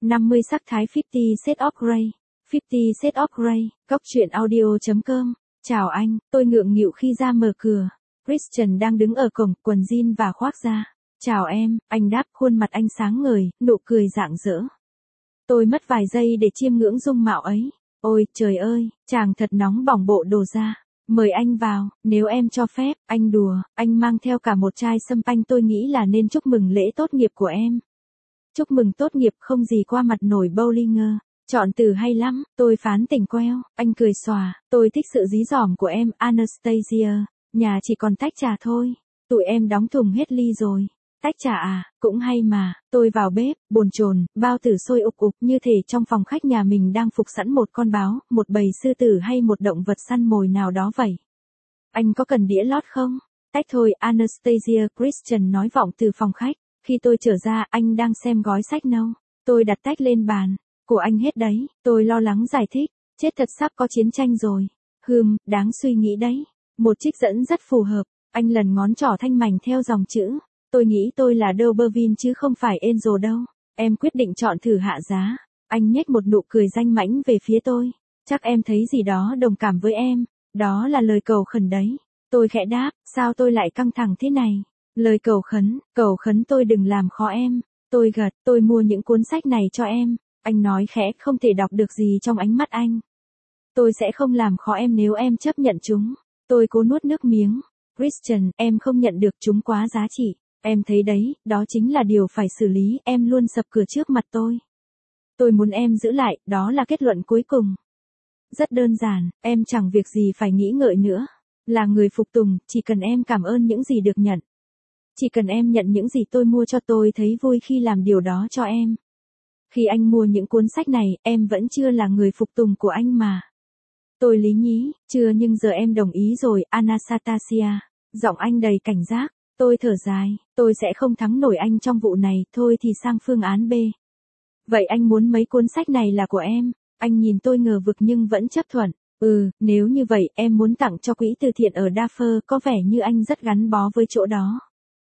50 sắc thái 50 Shades of Grey. 50 Shades of Grey, góc truyện audio.com. Chào anh, tôi ngượng nghịu khi ra mở cửa. Christian đang đứng ở cổng, quần jean và khoác da. Chào em, anh đáp, khuôn mặt anh sáng ngời, nụ cười rạng rỡ. Tôi mất vài giây để chiêm ngưỡng dung mạo ấy. Ôi, trời ơi, chàng thật nóng bỏng bộ đồ da. Mời anh vào, nếu em cho phép, anh đùa, anh mang theo cả một chai champagne, tôi nghĩ là nên chúc mừng lễ tốt nghiệp của em. Chúc mừng tốt nghiệp không gì qua mặt nổi Bollinger. Chọn từ hay lắm, tôi phán tỉnh queo, anh cười xòa, tôi thích sự dí dỏm của em, Anastasia. Nhà chỉ còn tách trà thôi, tụi em đóng thùng hết ly rồi. Tách trà à, cũng hay mà, tôi vào bếp, bồn chồn, bao tử sôi ục ục như thể trong phòng khách nhà mình đang phục sẵn một con báo, một bầy sư tử hay một động vật săn mồi nào đó vậy. Anh có cần đĩa lót không? Tách thôi, Anastasia, Christian nói vọng từ phòng khách. Khi tôi trở ra, anh đang xem gói sách nâu. Tôi đặt tách lên bàn. Của anh hết đấy, tôi lo lắng giải thích. Chết thật, sắp có chiến tranh rồi. Đáng suy nghĩ đấy. Một trích dẫn rất phù hợp. Anh lần ngón trỏ thanh mảnh theo dòng chữ. Tôi nghĩ tôi là D'Aubervilliers chứ không phải Angel đâu. Em quyết định chọn thử hạ giá. Anh nhếch một nụ cười danh mãnh về phía tôi. Chắc em thấy gì đó đồng cảm với em. Đó là lời cầu khẩn đấy. Tôi khẽ đáp, sao tôi lại căng thẳng thế này? Lời cầu khấn tôi đừng làm khó em. Tôi gật, tôi mua những cuốn sách này cho em. Anh nói khẽ, không thể đọc được gì trong ánh mắt anh. Tôi sẽ không làm khó em nếu em chấp nhận chúng. Tôi cố nuốt nước miếng. Christian, em không nhận được chúng quá giá trị. Em thấy đấy, đó chính là điều phải xử lý, em luôn sập cửa trước mặt tôi. Tôi muốn em giữ lại, đó là kết luận cuối cùng. Rất đơn giản, em chẳng việc gì phải nghĩ ngợi nữa. Là người phục tùng, chỉ cần em cảm ơn những gì được nhận. Chỉ cần em nhận những gì tôi mua cho, tôi thấy vui khi làm điều đó cho em. Khi anh mua những cuốn sách này, em vẫn chưa là người phục tùng của anh mà. Tôi lý nhí, chưa, nhưng giờ em đồng ý rồi, Anastasia. Giọng anh đầy cảnh giác. Tôi thở dài, tôi sẽ không thắng nổi anh trong vụ này, thôi thì sang phương án B. Vậy anh muốn mấy cuốn sách này là của em? Anh nhìn tôi ngờ vực nhưng vẫn chấp thuận. Nếu như vậy, em muốn tặng cho quỹ từ thiện ở Darfur, có vẻ như anh rất gắn bó với chỗ đó.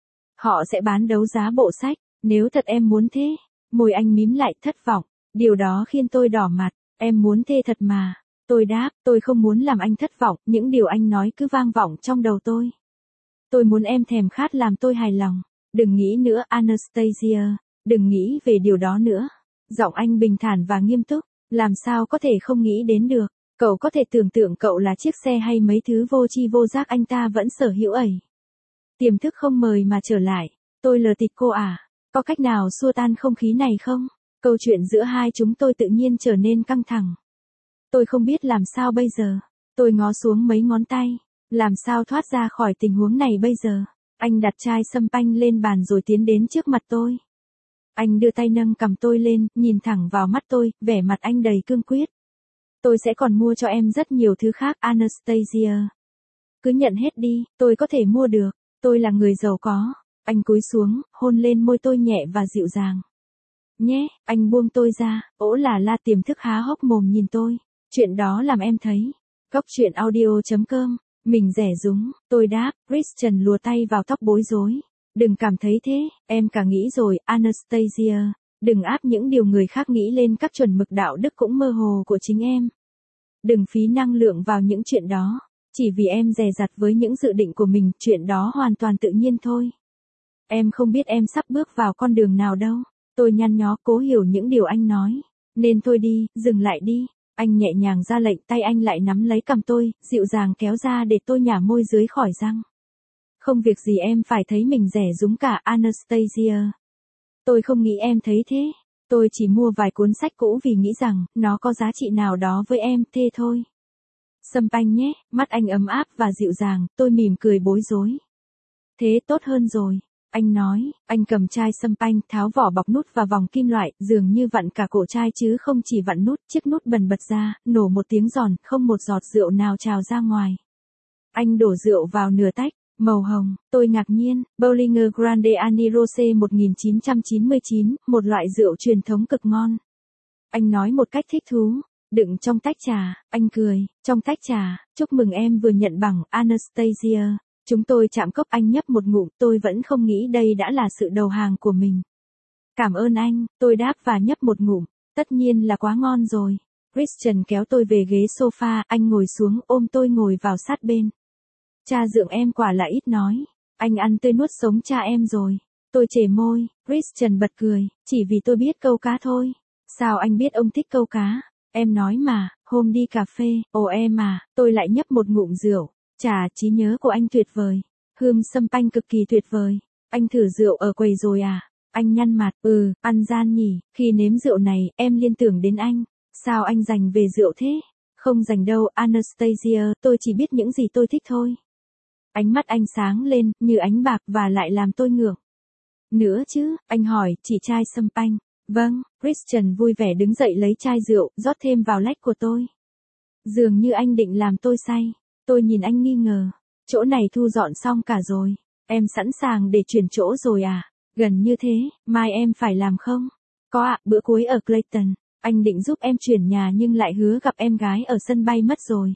Họ sẽ bán đấu giá bộ sách, nếu thật em muốn thế. Môi anh mím lại thất vọng, điều đó khiến tôi đỏ mặt, em muốn thế thật mà. Tôi đáp, tôi không muốn làm anh thất vọng, những điều anh nói cứ vang vọng trong đầu tôi. Tôi muốn em thèm khát làm tôi hài lòng. Đừng nghĩ nữa, Anastasia, đừng nghĩ về điều đó nữa. Giọng anh bình thản và nghiêm túc, làm sao có thể không nghĩ đến được. Cậu có thể tưởng tượng cậu là chiếc xe hay mấy thứ vô tri vô giác anh ta vẫn sở hữu ấy. Tiềm thức không mời mà trở lại. Tôi lờ tịch cô à, có cách nào xua tan không khí này không? Câu chuyện giữa hai chúng tôi tự nhiên trở nên căng thẳng. Tôi không biết làm sao bây giờ. Tôi ngó xuống mấy ngón tay. Làm sao thoát ra khỏi tình huống này bây giờ? Anh đặt chai champagne lên bàn rồi tiến đến trước mặt tôi. Anh đưa tay nâng cằm tôi lên, nhìn thẳng vào mắt tôi, vẻ mặt anh đầy cương quyết. Tôi sẽ còn mua cho em rất nhiều thứ khác, Anastasia. Cứ nhận hết đi, tôi có thể mua được. Tôi là người giàu có. Anh cúi xuống, hôn lên môi tôi nhẹ và dịu dàng. Nhé, anh buông tôi ra, ỗ là la, tiềm thức há hốc mồm nhìn tôi. Chuyện đó làm em thấy. Góc truyện audio.com. Mình rẻ rúng, tôi đáp. Christian lùa tay vào tóc bối rối. Đừng cảm thấy thế, em cả nghĩ rồi, Anastasia. Đừng áp những điều người khác nghĩ lên các chuẩn mực đạo đức cũng mơ hồ của chính em. Đừng phí năng lượng vào những chuyện đó. Chỉ vì em dè dặt với những dự định của mình, chuyện đó hoàn toàn tự nhiên thôi. Em không biết em sắp bước vào con đường nào đâu. Tôi nhăn nhó cố hiểu những điều anh nói. Nên thôi đi, dừng lại đi. Anh nhẹ nhàng ra lệnh, tay anh lại nắm lấy cằm tôi, dịu dàng kéo ra để tôi nhả môi dưới khỏi răng. Không việc gì em phải thấy mình rẻ rúng cả, Anastasia. Tôi không nghĩ em thấy thế. Tôi chỉ mua vài cuốn sách cũ vì nghĩ rằng nó có giá trị nào đó với em, thế thôi. Champagne nhé, mắt anh ấm áp và dịu dàng, tôi mỉm cười bối rối. Thế tốt hơn rồi. Anh nói, anh cầm chai champagne, tháo vỏ bọc nút và vòng kim loại, dường như vặn cả cổ chai chứ không chỉ vặn nút, chiếc nút bần bật ra, nổ một tiếng giòn, không một giọt rượu nào trào ra ngoài. Anh đổ rượu vào nửa tách, màu hồng, tôi ngạc nhiên, Bollinger Grande Anni Rosé 1999, một loại rượu truyền thống cực ngon. Anh nói một cách thích thú, đựng trong tách trà, anh cười, trong tách trà, chúc mừng em vừa nhận bằng, Anastasia. Chúng tôi chạm cốc, anh nhấp một ngụm, tôi vẫn không nghĩ đây đã là sự đầu hàng của mình. Cảm ơn anh, tôi đáp và nhấp một ngụm. Tất nhiên là quá ngon rồi. Christian kéo tôi về ghế sofa, anh ngồi xuống ôm tôi ngồi vào sát bên. Cha dượng em quả là ít nói. Anh ăn tươi nuốt sống cha em rồi. Tôi chề môi, Christian bật cười, chỉ vì tôi biết câu cá thôi. Sao anh biết ông thích câu cá? Em nói mà, hôm đi cà phê, ồ em à, tôi lại nhấp một ngụm rượu. Chà, trí nhớ của anh tuyệt vời. Hương sâm panh cực kỳ tuyệt vời. Anh thử rượu ở quầy rồi à? Anh nhăn mặt, ăn gian nhỉ, khi nếm rượu này, em liên tưởng đến anh. Sao anh dành về rượu thế? Không dành đâu, Anastasia, tôi chỉ biết những gì tôi thích thôi. Ánh mắt anh sáng lên, như ánh bạc và lại làm tôi ngượng. Nữa chứ, anh hỏi, chỉ chai sâm panh. Vâng, Christian vui vẻ đứng dậy lấy chai rượu, rót thêm vào lách của tôi. Dường như anh định làm tôi say. Tôi nhìn anh nghi ngờ. Chỗ này thu dọn xong cả rồi. Em sẵn sàng để chuyển chỗ rồi à? Gần như thế, mai em phải làm không? Có ạ, bữa cuối ở Clayton. Anh định giúp em chuyển nhà nhưng lại hứa gặp em gái ở sân bay mất rồi.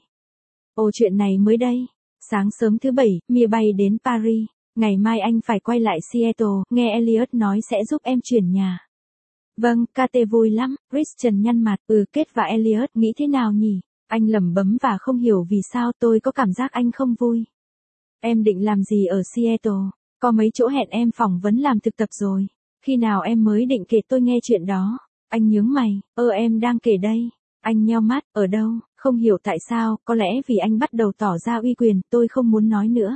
Ồ chuyện này mới đây. Sáng sớm thứ Bảy, Mia bay đến Paris. Ngày mai anh phải quay lại Seattle, nghe Elliot nói sẽ giúp em chuyển nhà. Vâng, Kate vui lắm, Christian nhăn mặt, Kết và Elliot nghĩ thế nào nhỉ? Anh lẩm bẩm và không hiểu vì sao tôi có cảm giác anh không vui. Em định làm gì ở Seattle? Có mấy chỗ hẹn em phỏng vấn làm thực tập rồi. Khi nào em mới định kể tôi nghe chuyện đó? Anh nhướng mày, em đang kể đây. Anh nheo mắt, ở đâu? Không hiểu tại sao, có lẽ vì anh bắt đầu tỏ ra uy quyền, tôi không muốn nói nữa.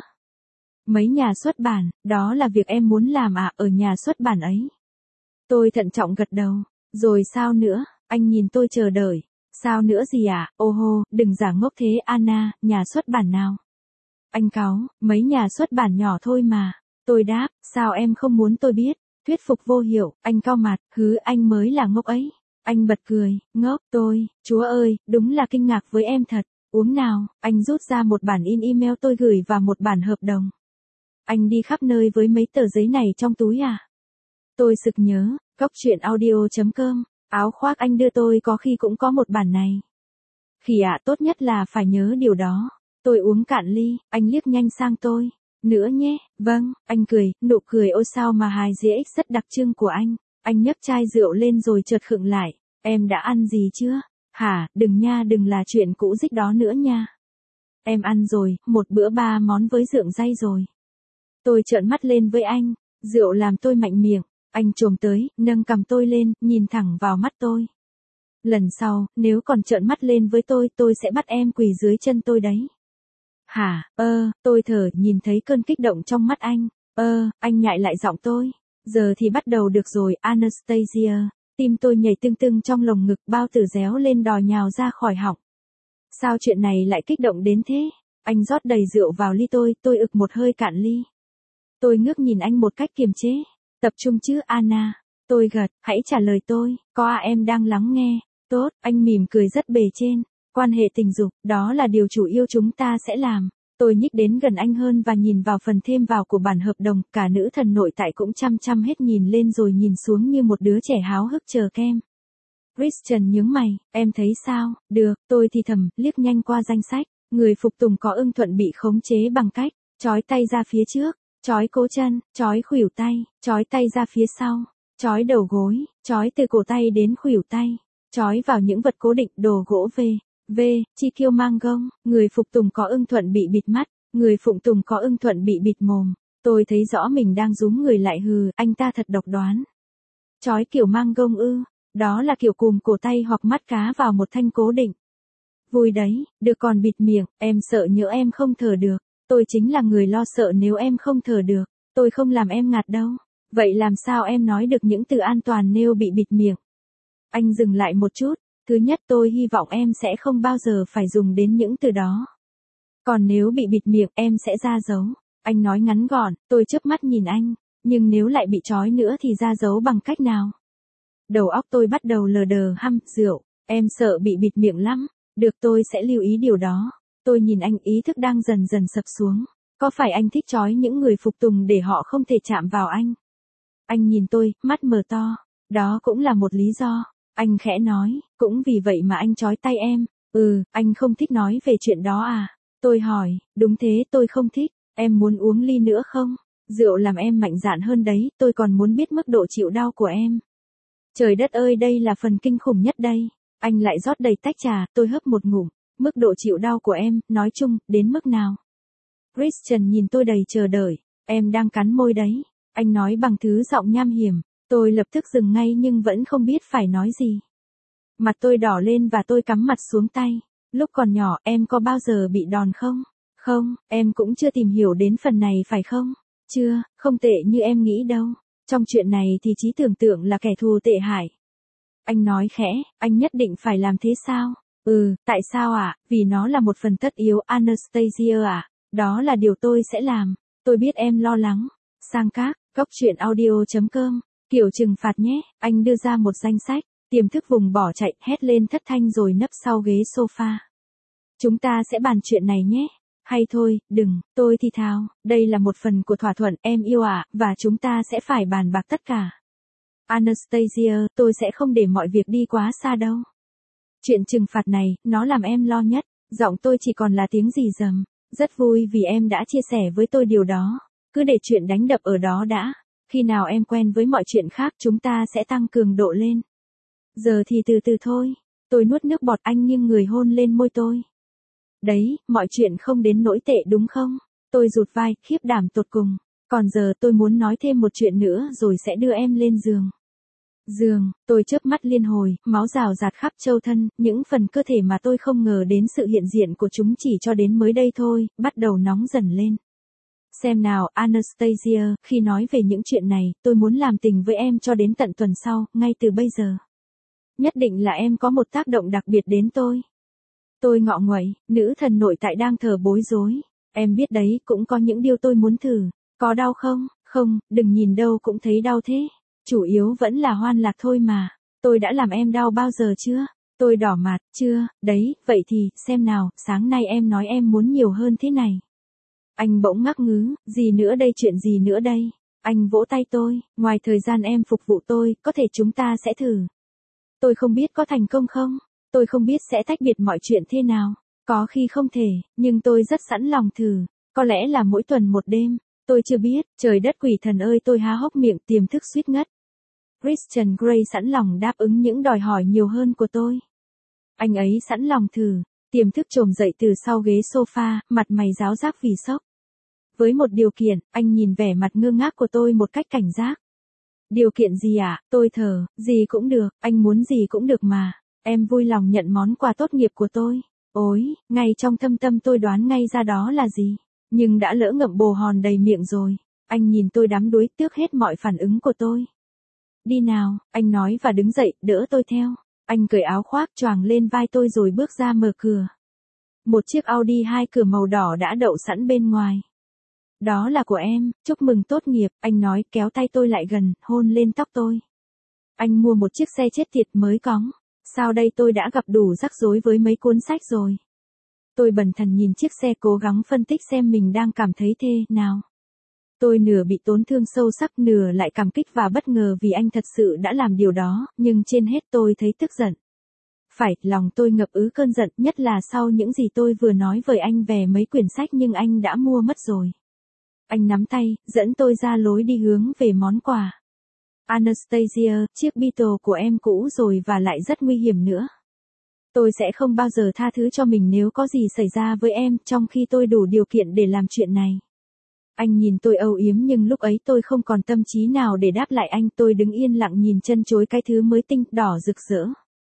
Mấy nhà xuất bản, đó là việc em muốn làm à, ở nhà xuất bản ấy. Tôi thận trọng gật đầu. Rồi sao nữa? Anh nhìn tôi chờ đợi. Sao nữa gì à? Ô hô, đừng giả ngốc thế Anna, nhà xuất bản nào? Anh cáu, mấy nhà xuất bản nhỏ thôi mà. Tôi đáp, sao em không muốn tôi biết? Thuyết phục vô hiệu, anh cau mặt, anh mới là ngốc ấy. Anh bật cười, ngốc, chúa ơi, đúng là kinh ngạc với em thật. Uống nào, anh rút ra một bản in email tôi gửi và một bản hợp đồng. Anh đi khắp nơi với mấy tờ giấy này trong túi à? Tôi sực nhớ, coctruyện.audio.com, áo khoác anh đưa tôi có khi cũng có một bản này. Khỉ ạ, tốt nhất là phải nhớ điều đó. Tôi uống cạn ly, anh liếc nhanh sang tôi. Nữa nhé, vâng, anh cười, nụ cười ô sao mà hài dễ rất đặc trưng của anh. Anh nhấc chai rượu lên rồi chợt khựng lại. Em đã ăn gì chưa? Hả, đừng nha, đừng là chuyện cũ dích đó nữa nha. Em ăn rồi, một bữa 3 món với rượu day rồi. Tôi trợn mắt lên với anh, rượu làm tôi mạnh miệng. Anh chồm tới, nâng cằm tôi lên, nhìn thẳng vào mắt tôi. Lần sau, nếu còn trợn mắt lên với tôi sẽ bắt em quỳ dưới chân tôi đấy. Hả, tôi thở, nhìn thấy cơn kích động trong mắt anh. Anh nhại lại giọng tôi. Giờ thì bắt đầu được rồi, Anastasia. Tim tôi nhảy tưng tưng trong lồng ngực, bao tử réo lên đòi nhào ra khỏi họng. Sao chuyện này lại kích động đến thế? Anh rót đầy rượu vào ly tôi ực một hơi cạn ly. Tôi ngước nhìn anh một cách kiềm chế. Tập trung chứ Anna. Tôi gật, hãy trả lời tôi, có em đang lắng nghe. Tốt, anh mỉm cười rất bề trên. Quan hệ tình dục, đó là điều chủ yêu chúng ta sẽ làm. Tôi nhích đến gần anh hơn và nhìn vào phần thêm vào của bản hợp đồng, cả nữ thần nội tại cũng chăm hết nhìn lên rồi nhìn xuống như một đứa trẻ háo hức chờ kem. Christian nhướng mày, em thấy sao? Được, tôi thì thầm, liếc nhanh qua danh sách. Người phục tùng có ưng thuận bị khống chế bằng cách, chói tay ra phía trước, chói cổ chân, chói khuỷu tay, chói tay ra phía sau, chói đầu gối, chói từ cổ tay đến khuỷu tay, chói vào những vật cố định, đồ gỗ chi kiêu mang gông, người phục tùng có ưng thuận bị bịt mắt, người phụng tùng có ưng thuận bị bịt mồm. Tôi thấy rõ mình đang rúm người lại anh ta thật độc đoán. Chói kiểu mang gông đó là kiểu cùm cổ tay hoặc mắt cá vào một thanh cố định. Vui đấy, được còn bịt miệng, em sợ nhỡ em không thở được. Tôi chính là người lo sợ nếu em không thở được. Tôi không làm em ngạt đâu. Vậy làm sao em nói được những từ an toàn nếu bị bịt miệng? Anh dừng lại một chút. Thứ nhất, tôi hy vọng em sẽ không bao giờ phải dùng đến những từ đó. Còn nếu bị bịt miệng, em sẽ ra dấu. Anh nói ngắn gọn, tôi chớp mắt nhìn anh. Nhưng nếu lại bị trói nữa thì ra dấu bằng cách nào? Đầu óc tôi bắt đầu lờ đờ rượu. Em sợ bị bịt miệng lắm. Được, tôi sẽ lưu ý điều đó. Tôi nhìn anh, ý thức đang dần dần sập xuống. Có phải anh thích trói những người phục tùng để họ không thể chạm vào anh? Anh nhìn tôi, mắt mở to. Đó cũng là một lý do. Anh khẽ nói, cũng vì vậy mà anh trói tay em. Anh không thích nói về chuyện đó à? Tôi hỏi, đúng thế, tôi không thích. Em muốn uống ly nữa không? Rượu làm em mạnh dạn hơn đấy, tôi còn muốn biết mức độ chịu đau của em. Trời đất ơi, đây là phần kinh khủng nhất đây. Anh lại rót đầy tách trà, tôi hớp một ngụm. Mức độ chịu đau của em, nói chung, đến mức nào? Christian nhìn tôi đầy chờ đợi. Em đang cắn môi đấy. Anh nói bằng thứ giọng nham hiểm. Tôi lập tức dừng ngay nhưng vẫn không biết phải nói gì. Mặt tôi đỏ lên và tôi cắm mặt xuống tay. Lúc còn nhỏ em có bao giờ bị đòn không? Không, em cũng chưa tìm hiểu đến phần này phải không? Chưa, không tệ như em nghĩ đâu. Trong chuyện này thì trí tưởng tượng là kẻ thù tệ hại. Anh nói khẽ, anh nhất định phải làm thế sao? Tại sao ạ? Vì nó là một phần tất yếu, Anastasia ạ. Đó là điều tôi sẽ làm. Tôi biết em lo lắng. Sang các, góc truyện audio.com. Kiểu trừng phạt nhé. Anh đưa ra một danh sách. Tiềm thức vùng bỏ chạy, hét lên thất thanh rồi nấp sau ghế sofa. Chúng ta sẽ bàn chuyện này nhé. Hay thôi, đừng, tôi thì thào, đây là một phần của thỏa thuận em yêu ạ, và chúng ta sẽ phải bàn bạc tất cả. Anastasia, tôi sẽ không để mọi việc đi quá xa đâu. Chuyện trừng phạt này, nó làm em lo nhất, giọng tôi chỉ còn là tiếng rì rầm. Rất vui vì em đã chia sẻ với tôi điều đó. Cứ để chuyện đánh đập ở đó đã. Khi nào em quen với mọi chuyện khác chúng ta sẽ tăng cường độ lên. Giờ thì từ từ thôi. Tôi nuốt nước bọt, anh nghiêng người hôn lên môi tôi. Đấy, mọi chuyện không đến nỗi tệ đúng không? Tôi rụt vai, khiếp đảm tột cùng. Còn giờ tôi muốn nói thêm một chuyện nữa rồi sẽ đưa em lên giường. Giường, tôi chớp mắt liên hồi, máu rào rạt khắp châu thân, những phần cơ thể mà tôi không ngờ đến sự hiện diện của chúng chỉ cho đến mới đây thôi, bắt đầu nóng dần lên. Xem nào, Anastasia, khi nói về những chuyện này, tôi muốn làm tình với em cho đến tận tuần sau, ngay từ bây giờ. Nhất định là em có một tác động đặc biệt đến tôi. Tôi ngọ nguậy, nữ thần nội tại đang thở bối rối. Em biết đấy, cũng có những điều tôi muốn thử. Có đau không? Không, đừng nhìn đâu cũng thấy đau thế. Chủ yếu vẫn là hoan lạc thôi mà. Tôi đã làm em đau bao giờ chưa? Tôi đỏ mặt, chưa, đấy, vậy thì, xem nào, sáng nay em nói em muốn nhiều hơn thế này. Anh bỗng ngắc ngứ, gì nữa đây, chuyện gì nữa đây? Anh vỗ tay tôi, ngoài thời gian em phục vụ tôi, có thể chúng ta sẽ thử. Tôi không biết có thành công không? Tôi không biết sẽ tách biệt mọi chuyện thế nào. Có khi không thể, nhưng tôi rất sẵn lòng thử. Có lẽ là mỗi tuần một đêm. Tôi chưa biết, trời đất quỷ thần ơi, tôi há hốc miệng, tiềm thức suýt ngất. Christian Grey sẵn lòng đáp ứng những đòi hỏi nhiều hơn của tôi. Anh ấy sẵn lòng thử. Tiềm thức trồm dậy từ sau ghế sofa, mặt mày ráo rác vì sốc. Với một điều kiện, anh nhìn vẻ mặt ngơ ngác của tôi một cách cảnh giác. Điều kiện gì ạ? Tôi thở, gì cũng được, anh muốn gì cũng được mà. Em vui lòng nhận món quà tốt nghiệp của tôi. Ôi, ngay trong thâm tâm tôi đoán ngay ra đó là gì. Nhưng đã lỡ ngậm bồ hòn đầy miệng rồi. Anh nhìn tôi đắm đuối, tước hết mọi phản ứng của tôi. Đi nào, anh nói và đứng dậy, đỡ tôi theo. Anh cởi áo khoác choàng lên vai tôi rồi bước ra mở cửa. Một chiếc Audi 2 cửa màu đỏ đã đậu sẵn bên ngoài. Đó là của em, chúc mừng tốt nghiệp, anh nói, kéo tay tôi lại gần, hôn lên tóc tôi. Anh mua một chiếc xe chết tiệt mới cóng. Sao đây, tôi đã gặp đủ rắc rối với mấy cuốn sách rồi. Tôi bần thần nhìn chiếc xe, cố gắng phân tích xem mình đang cảm thấy thế nào. Tôi nửa bị tổn thương sâu sắc, nửa lại cảm kích và bất ngờ vì anh thật sự đã làm điều đó, nhưng trên hết tôi thấy tức giận. Phải, lòng tôi ngập ứ cơn giận, nhất là sau những gì tôi vừa nói với anh về mấy quyển sách nhưng anh đã mua mất rồi. Anh nắm tay, dẫn tôi ra lối đi hướng về món quà. Anastasia, chiếc Beetle của em cũ rồi và lại rất nguy hiểm nữa. Tôi sẽ không bao giờ tha thứ cho mình nếu có gì xảy ra với em, trong khi tôi đủ điều kiện để làm chuyện này. Anh nhìn tôi âu yếm nhưng lúc ấy tôi không còn tâm trí nào để đáp lại anh, tôi đứng yên lặng nhìn chân chối cái thứ mới tinh, đỏ rực rỡ.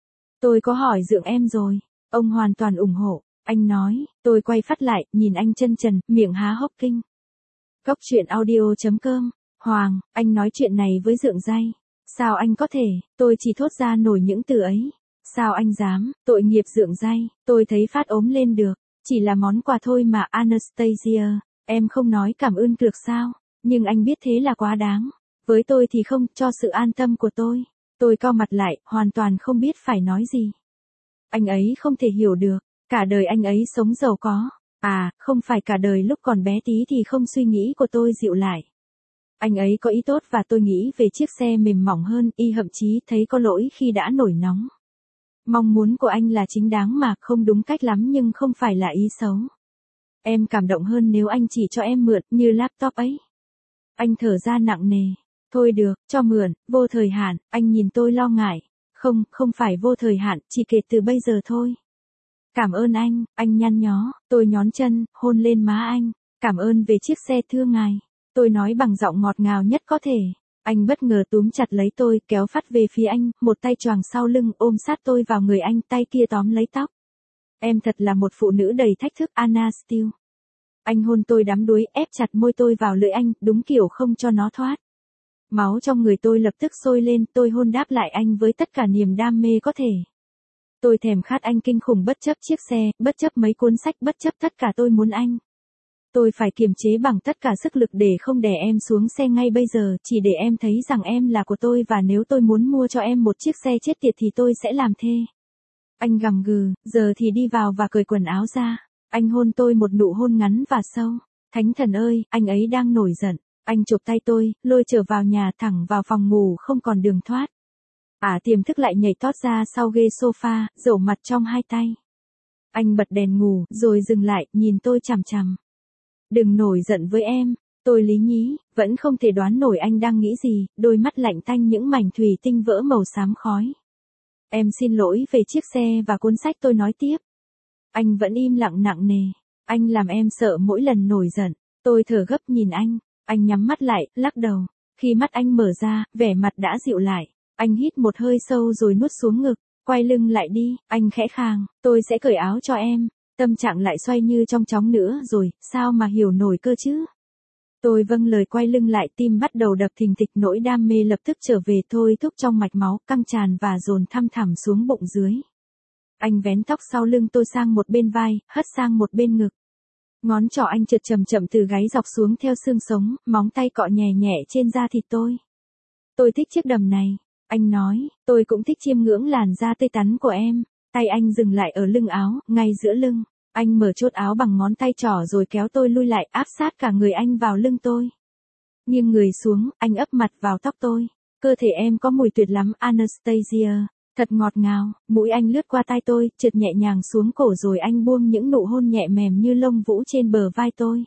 Tôi có hỏi dượng em rồi, ông hoàn toàn ủng hộ, anh nói, tôi quay phát lại, nhìn anh chân trần, miệng há hốc kinh. Góc truyện audio.com. Hoàng, anh nói chuyện này với dượng dây. Sao anh có thể, tôi chỉ thốt ra nổi những từ ấy. Sao anh dám, tội nghiệp dượng dây, tôi thấy phát ốm lên được. Chỉ là món quà thôi mà Anastasia, em không nói cảm ơn được sao, nhưng anh biết thế là quá đáng. Với tôi thì không, cho sự an tâm của tôi. Tôi cau mặt lại, hoàn toàn không biết phải nói gì. Anh ấy không thể hiểu được, cả đời anh ấy sống giàu có. À, không phải cả đời, lúc còn bé tí thì không, suy nghĩ của tôi dịu lại. Anh ấy có ý tốt và tôi nghĩ về chiếc xe mềm mỏng hơn, thậm chí thấy có lỗi khi đã nổi nóng. Mong muốn của anh là chính đáng mà, không đúng cách lắm nhưng không phải là ý xấu. Em cảm động hơn nếu anh chỉ cho em mượn, như laptop ấy. Anh thở ra nặng nề. Thôi được, cho mượn, vô thời hạn, anh nhìn tôi lo ngại. Không, không phải vô thời hạn, chỉ kể từ bây giờ thôi. Cảm ơn anh nhăn nhó, tôi nhón chân, hôn lên má anh. Cảm ơn về chiếc xe thưa ngài. Tôi nói bằng giọng ngọt ngào nhất có thể. Anh bất ngờ túm chặt lấy tôi, kéo phát về phía anh, một tay choàng sau lưng ôm sát tôi vào người anh, tay kia tóm lấy tóc. Em thật là một phụ nữ đầy thách thức, Anna Steele. Anh hôn tôi đắm đuối, ép chặt môi tôi vào lưỡi anh, đúng kiểu không cho nó thoát. Máu trong người tôi lập tức sôi lên, tôi hôn đáp lại anh với tất cả niềm đam mê có thể. Tôi thèm khát anh kinh khủng bất chấp chiếc xe, bất chấp mấy cuốn sách, bất chấp tất cả tôi muốn anh. Tôi phải kiềm chế bằng tất cả sức lực để không đè em xuống xe ngay bây giờ, chỉ để em thấy rằng em là của tôi và nếu tôi muốn mua cho em một chiếc xe chết tiệt thì tôi sẽ làm thê. Anh gầm gừ, giờ thì đi vào và cởi quần áo ra. Anh hôn tôi một nụ hôn ngắn và sâu. Thánh thần ơi, anh ấy đang nổi giận. Anh chụp tay tôi, lôi trở vào nhà thẳng vào phòng ngủ không còn đường thoát. Tiềm thức lại nhảy tót ra sau ghế sofa, rổ mặt trong hai tay. Anh bật đèn ngủ, rồi dừng lại, nhìn tôi chằm chằm. Đừng nổi giận với em, tôi lý nhí, vẫn không thể đoán nổi anh đang nghĩ gì, đôi mắt lạnh tanh những mảnh thủy tinh vỡ màu xám khói. Em xin lỗi về chiếc xe và cuốn sách, tôi nói tiếp. Anh vẫn im lặng nặng nề, anh làm em sợ mỗi lần nổi giận, tôi thở gấp nhìn anh nhắm mắt lại, lắc đầu. Khi mắt anh mở ra, vẻ mặt đã dịu lại, anh hít một hơi sâu rồi nuốt xuống ngực, quay lưng lại đi, anh khẽ khàng, tôi sẽ cởi áo cho em. Tâm trạng lại xoay như trong chóng nữa rồi, sao mà hiểu nổi cơ chứ? Tôi vâng lời quay lưng lại, tim bắt đầu đập thình thịch, nỗi đam mê lập tức trở về thôi thúc trong mạch máu, căng tràn và dồn thăm thẳm xuống bụng dưới. Anh vén tóc sau lưng tôi sang một bên vai, hất sang một bên ngực. Ngón trỏ anh trượt chậm chậm từ gáy dọc xuống theo xương sống, móng tay cọ nhẹ nhẹ trên da thịt tôi. Tôi thích chiếc đầm này, anh nói, tôi cũng thích chiêm ngưỡng làn da tươi tắn của em. Tay anh dừng lại ở lưng áo, ngay giữa lưng. Anh mở chốt áo bằng ngón tay trỏ rồi kéo tôi lui lại, áp sát cả người anh vào lưng tôi. Nghiêng người xuống, anh ấp mặt vào tóc tôi. Cơ thể em có mùi tuyệt lắm, Anastasia. Thật ngọt ngào, mũi anh lướt qua tai tôi, trượt nhẹ nhàng xuống cổ rồi anh buông những nụ hôn nhẹ mềm như lông vũ trên bờ vai tôi.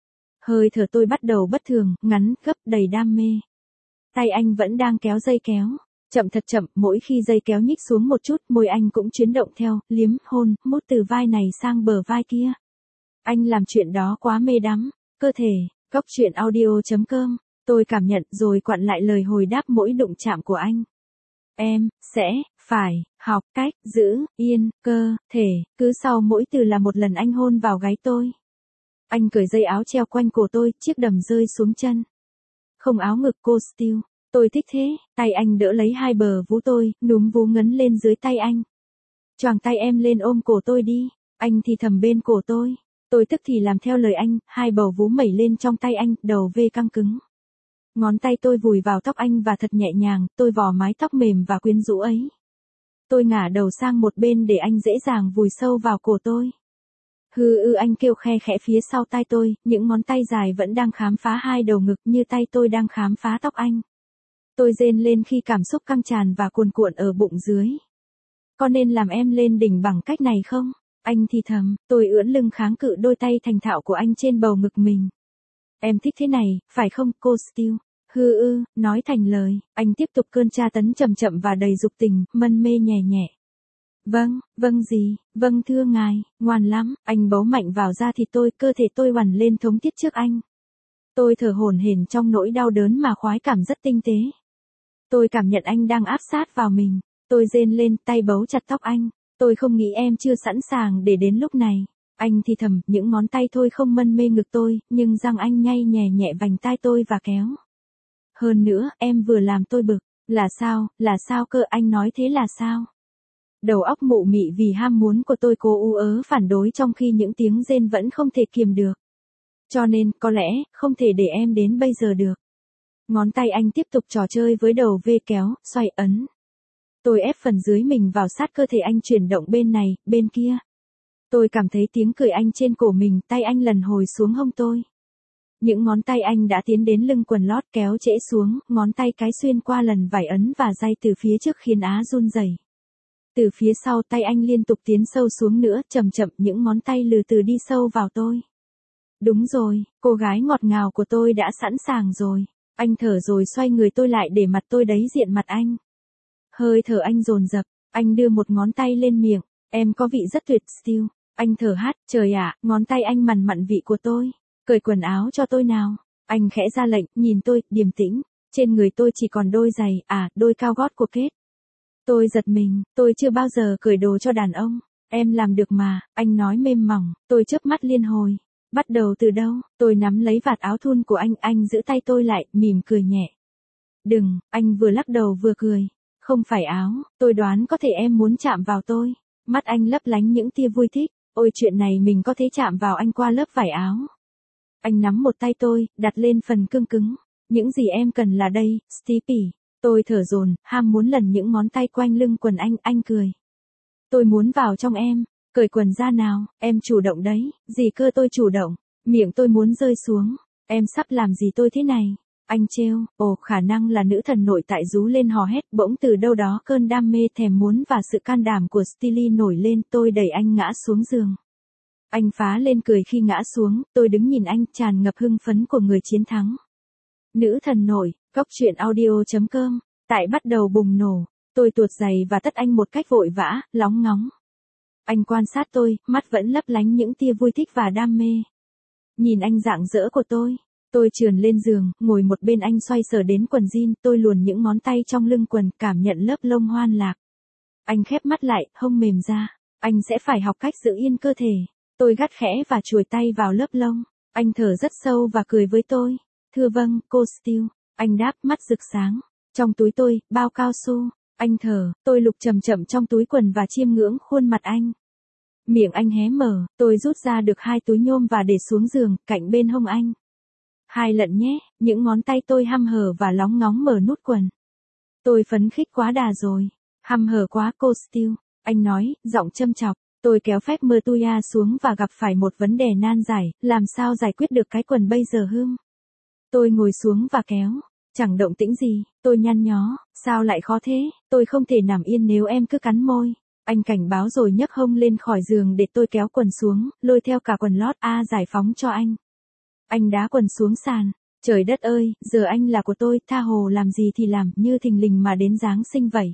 Hơi thở tôi bắt đầu bất thường, ngắn, gấp, đầy đam mê. Tay anh vẫn đang kéo dây kéo. Chậm thật chậm, mỗi khi dây kéo nhích xuống một chút, môi anh cũng chuyển động theo, liếm, hôn, mút từ vai này sang bờ vai kia. Anh làm chuyện đó quá mê đắm. Cơ thể, Góc truyện audio.com, tôi cảm nhận rồi quặn lại lời hồi đáp mỗi đụng chạm của anh. Em sẽ phải học cách giữ yên cơ thể, cứ sau mỗi từ là một lần anh hôn vào gáy tôi. Anh cởi dây áo treo quanh cổ tôi, chiếc đầm rơi xuống chân. Không áo ngực cô Steele. Tôi thích thế, tay anh đỡ lấy hai bờ vú tôi, núm vú ngấn lên dưới tay anh. Choàng tay em lên ôm cổ tôi đi, anh thì thầm bên cổ tôi. Tôi tức thì làm theo lời anh, hai bầu vú mẩy lên trong tay anh, đầu vê căng cứng. Ngón tay tôi vùi vào tóc anh và thật nhẹ nhàng, tôi vò mái tóc mềm và quyến rũ ấy. Tôi ngả đầu sang một bên để anh dễ dàng vùi sâu vào cổ tôi. Anh kêu khe khẽ phía sau tai tôi, những ngón tay dài vẫn đang khám phá hai đầu ngực như tay tôi đang khám phá tóc anh. Tôi rên lên khi cảm xúc căng tràn và cuồn cuộn ở bụng dưới. Có nên làm em lên đỉnh bằng cách này không? Anh thì thầm, tôi ưỡn lưng kháng cự đôi tay thành thạo của anh trên bầu ngực mình. Em thích thế này, phải không, cô Steele? Nói thành lời, anh tiếp tục cơn tra tấn chậm chậm và đầy dục tình, mân mê nhẹ nhẹ. Vâng gì, vâng thưa ngài, ngoan lắm, anh bấu mạnh vào da thịt tôi, cơ thể tôi vằn lên thống thiết trước anh. Tôi thở hổn hển trong nỗi đau đớn mà khoái cảm rất tinh tế. Tôi cảm nhận anh đang áp sát vào mình, tôi rên lên, tay bấu chặt tóc anh. Tôi không nghĩ em chưa sẵn sàng để đến lúc này. Anh thì thầm, những ngón tay thôi không mân mê ngực tôi, nhưng răng anh nhay nhẹ nhẹ vành tai tôi và kéo. Hơn nữa, em vừa làm tôi bực. Là sao cơ, anh nói thế là sao? Đầu óc mụ mị vì ham muốn của tôi cố ú ớ phản đối trong khi những tiếng rên vẫn không thể kiềm được. Cho nên, có lẽ, không thể để em đến bây giờ được. Ngón tay anh tiếp tục trò chơi với đầu vê kéo, xoay ấn. Tôi ép phần dưới mình vào sát cơ thể anh, chuyển động bên này, bên kia. Tôi cảm thấy tiếng cười anh trên cổ mình, tay anh lần hồi xuống hông tôi. Những ngón tay anh đã tiến đến lưng quần lót kéo trễ xuống, ngón tay cái xuyên qua lần vải ấn và day từ phía trước khiến Á run rẩy. Từ phía sau tay anh liên tục tiến sâu xuống nữa, chậm chậm những ngón tay lừ từ đi sâu vào tôi. Đúng rồi, cô gái ngọt ngào của tôi đã sẵn sàng rồi. Anh thở rồi xoay người tôi lại để mặt tôi đấy diện mặt anh. Hơi thở anh dồn dập, anh đưa một ngón tay lên miệng, em có vị rất tuyệt Steel. Anh thở hắt, trời ạ, ngón tay anh mằn mặn vị của tôi. Cởi quần áo cho tôi nào. Anh khẽ ra lệnh, nhìn tôi, điềm tĩnh. Trên người tôi chỉ còn đôi giày, đôi cao gót của Kate. Tôi giật mình, tôi chưa bao giờ cởi đồ cho đàn ông. Em làm được mà, anh nói mềm mỏng, tôi chớp mắt liên hồi. Bắt đầu từ đâu? Tôi nắm lấy vạt áo thun của anh giữ tay tôi lại, mỉm cười nhẹ. Đừng, anh vừa lắc đầu vừa cười. Không phải áo, tôi đoán có thể em muốn chạm vào tôi. Mắt anh lấp lánh những tia vui thích. Ôi chuyện này mình có thể chạm vào anh qua lớp vải áo. Anh nắm một tay tôi, đặt lên phần cương cứng. Những gì em cần là đây, Stevie. Tôi thở dồn, ham muốn lần những ngón tay quanh lưng quần anh cười. Tôi muốn vào trong em, cởi quần ra nào, em chủ động đấy, gì cơ tôi chủ động, miệng tôi muốn rơi xuống, em sắp làm gì tôi thế này. Anh trêu, khả năng là nữ thần nội tại rú lên hò hét, bỗng từ đâu đó cơn đam mê thèm muốn và sự can đảm của Steely nổi lên, tôi đẩy anh ngã xuống giường. Anh phá lên cười khi ngã xuống, tôi đứng nhìn anh tràn ngập hưng phấn của người chiến thắng. Nữ thần nổi, góc truyện audio.com, tại bắt đầu bùng nổ, tôi tuột giày và tất anh một cách vội vã, lóng ngóng. Anh quan sát tôi, mắt vẫn lấp lánh những tia vui thích và đam mê. Nhìn anh rạng rỡ của tôi trườn lên giường, ngồi một bên anh xoay sở đến quần jean, tôi luồn những ngón tay trong lưng quần, cảm nhận lớp lông hoan lạc. Anh khép mắt lại, hông mềm ra, anh sẽ phải học cách giữ yên cơ thể. Tôi gắt khẽ và chùi tay vào lớp lông, anh thở rất sâu và cười với tôi. Thưa vâng, cô Steel, anh đáp mắt rực sáng. Trong túi tôi, bao cao su, anh thở, tôi lục chậm chậm trong túi quần và chiêm ngưỡng khuôn mặt anh. Miệng anh hé mở, tôi rút ra được 2 túi nhôm và để xuống giường, cạnh bên hông anh. 2 lận nhé, những ngón tay tôi hăm hở và lóng ngóng mở nút quần. Tôi phấn khích quá đà rồi, hăm hở quá cô Steel, anh nói, giọng châm chọc. Tôi kéo phép mơ tuya xuống và gặp phải một vấn đề nan giải, làm sao giải quyết được cái quần bây giờ hương. Tôi ngồi xuống và kéo, chẳng động tĩnh gì, tôi nhăn nhó, sao lại khó thế, tôi không thể nằm yên nếu em cứ cắn môi. Anh cảnh báo rồi nhấc hông lên khỏi giường để tôi kéo quần xuống, lôi theo cả quần lót giải phóng cho anh. Anh đá quần xuống sàn, trời đất ơi, giờ anh là của tôi, tha hồ làm gì thì làm, như thình lình mà đến Giáng sinh vậy.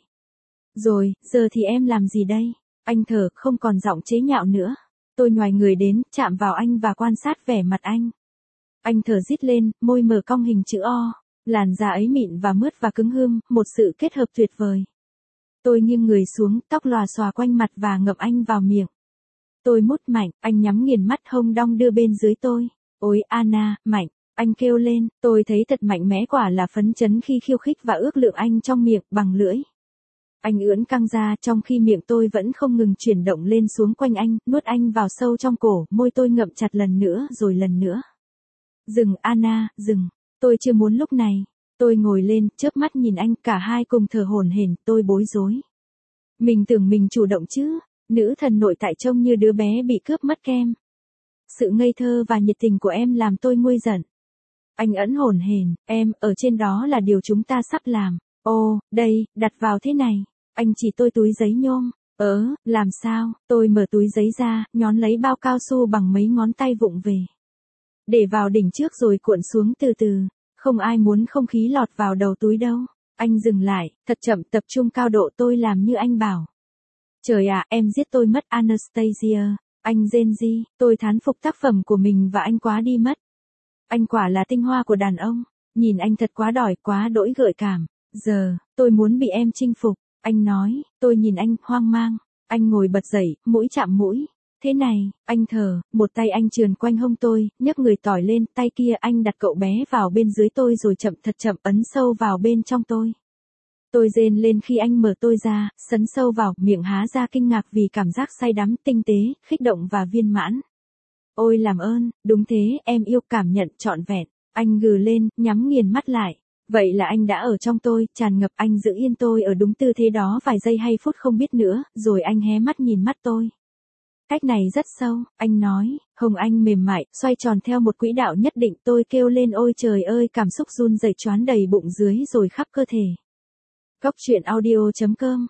Rồi, giờ thì em làm gì đây? Anh thở, không còn giọng chế nhạo nữa. Tôi nhoài người đến, chạm vào anh và quan sát vẻ mặt anh. Anh thở rít lên, môi mở cong hình chữ O. Làn da ấy mịn và mướt và cứng hươm, một sự kết hợp tuyệt vời. Tôi nghiêng người xuống, tóc lòa xòa quanh mặt và ngậm anh vào miệng. Tôi mút mạnh, anh nhắm nghiền mắt hông đong đưa bên dưới tôi. Ôi Anna, mạnh, anh kêu lên, tôi thấy thật mạnh mẽ quả là phấn chấn khi khiêu khích và ước lượng anh trong miệng, bằng lưỡi. Anh ưỡn căng ra trong khi miệng tôi vẫn không ngừng chuyển động lên xuống quanh anh, nuốt anh vào sâu trong cổ, môi tôi ngậm chặt lần nữa rồi lần nữa. Dừng Anna, dừng, tôi chưa muốn lúc này. Tôi ngồi lên, chớp mắt nhìn anh, cả hai cùng thở hổn hển, tôi bối rối. Mình tưởng mình chủ động chứ, nữ thần nội tại trông như đứa bé bị cướp mất kem. Sự ngây thơ và nhiệt tình của em làm tôi nguôi giận. Anh ẫn hổn hển, em, ở trên đó là điều chúng ta sắp làm. Đây, đặt vào thế này. Anh chỉ tôi túi giấy nhôm. Làm sao? Tôi mở túi giấy ra, nhón lấy bao cao su bằng mấy ngón tay vụng về. Để vào đỉnh trước rồi cuộn xuống từ từ. Không ai muốn không khí lọt vào đầu túi đâu. Anh dừng lại, thật chậm tập trung cao độ tôi làm như anh bảo. Trời ạ, em giết tôi mất Anastasia. Anh rên rỉ, tôi thán phục tác phẩm của mình và anh quá đi mất. Anh quả là tinh hoa của đàn ông. Nhìn anh thật quá đòi, quá đỗi gợi cảm. Giờ, tôi muốn bị em chinh phục. Anh nói, tôi nhìn anh, hoang mang. Anh ngồi bật dậy, mũi chạm mũi. Thế này, anh thở, một tay anh trườn quanh hông tôi, nhấc người tỏi lên, tay kia anh đặt cậu bé vào bên dưới tôi rồi chậm thật chậm ấn sâu vào bên trong tôi. Tôi rên lên khi anh mở tôi ra, sấn sâu vào, miệng há ra kinh ngạc vì cảm giác say đắm, tinh tế, khích động và viên mãn. Ôi làm ơn, đúng thế, em yêu cảm nhận trọn vẹn. Anh gừ lên, nhắm nghiền mắt lại. Vậy là anh đã ở trong tôi, tràn ngập anh giữ yên tôi ở đúng tư thế đó vài giây hay phút không biết nữa, rồi anh hé mắt nhìn mắt tôi. Cách này rất sâu, anh nói, hông anh mềm mại, xoay tròn theo một quỹ đạo nhất định, tôi kêu lên ôi trời ơi cảm xúc run rẩy choán đầy bụng dưới rồi khắp cơ thể. Góc truyện audio.com,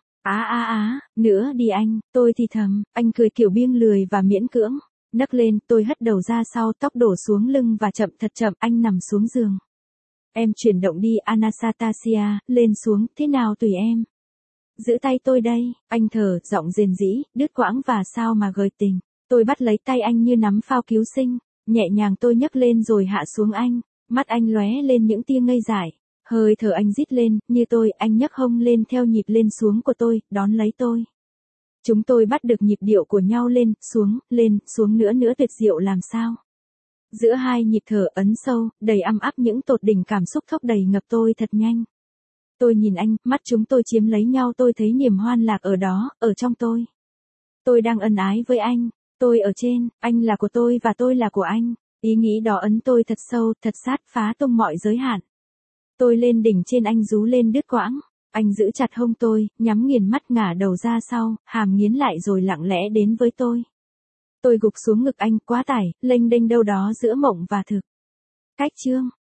nữa đi anh, tôi thì thầm, anh cười kiểu biếng lười và miễn cưỡng, nấc lên, tôi hất đầu ra sau tóc đổ xuống lưng và chậm thật chậm anh nằm xuống giường. Em chuyển động đi Anastasia, lên xuống, thế nào tùy em. Giữ tay tôi đây, anh thở, giọng rền rĩ, đứt quãng và sao mà gợi tình. Tôi bắt lấy tay anh như nắm phao cứu sinh, nhẹ nhàng tôi nhấc lên rồi hạ xuống anh, mắt anh lóe lên những tia ngây dại. Hơi thở anh rít lên, như tôi, anh nhấc hông lên theo nhịp lên xuống của tôi, đón lấy tôi. Chúng tôi bắt được nhịp điệu của nhau lên, xuống nữa nữa tuyệt diệu làm sao. Giữa hai nhịp thở ấn sâu, đầy ăm áp những tột đỉnh cảm xúc thốc đầy ngập tôi thật nhanh. Tôi nhìn anh, mắt chúng tôi chiếm lấy nhau, tôi thấy niềm hoan lạc ở đó, ở trong tôi. Tôi đang ân ái với anh, tôi ở trên, anh là của tôi và tôi là của anh. Ý nghĩ đó ấn tôi thật sâu, thật sát, phá tung mọi giới hạn. Tôi lên đỉnh trên anh rú lên đứt quãng. Anh giữ chặt hông tôi, nhắm nghiền mắt ngả đầu ra sau, hàm nghiến lại rồi lặng lẽ đến với tôi. Tôi gục xuống ngực anh quá tải, lênh đênh đâu đó giữa mộng và thực. Cách chương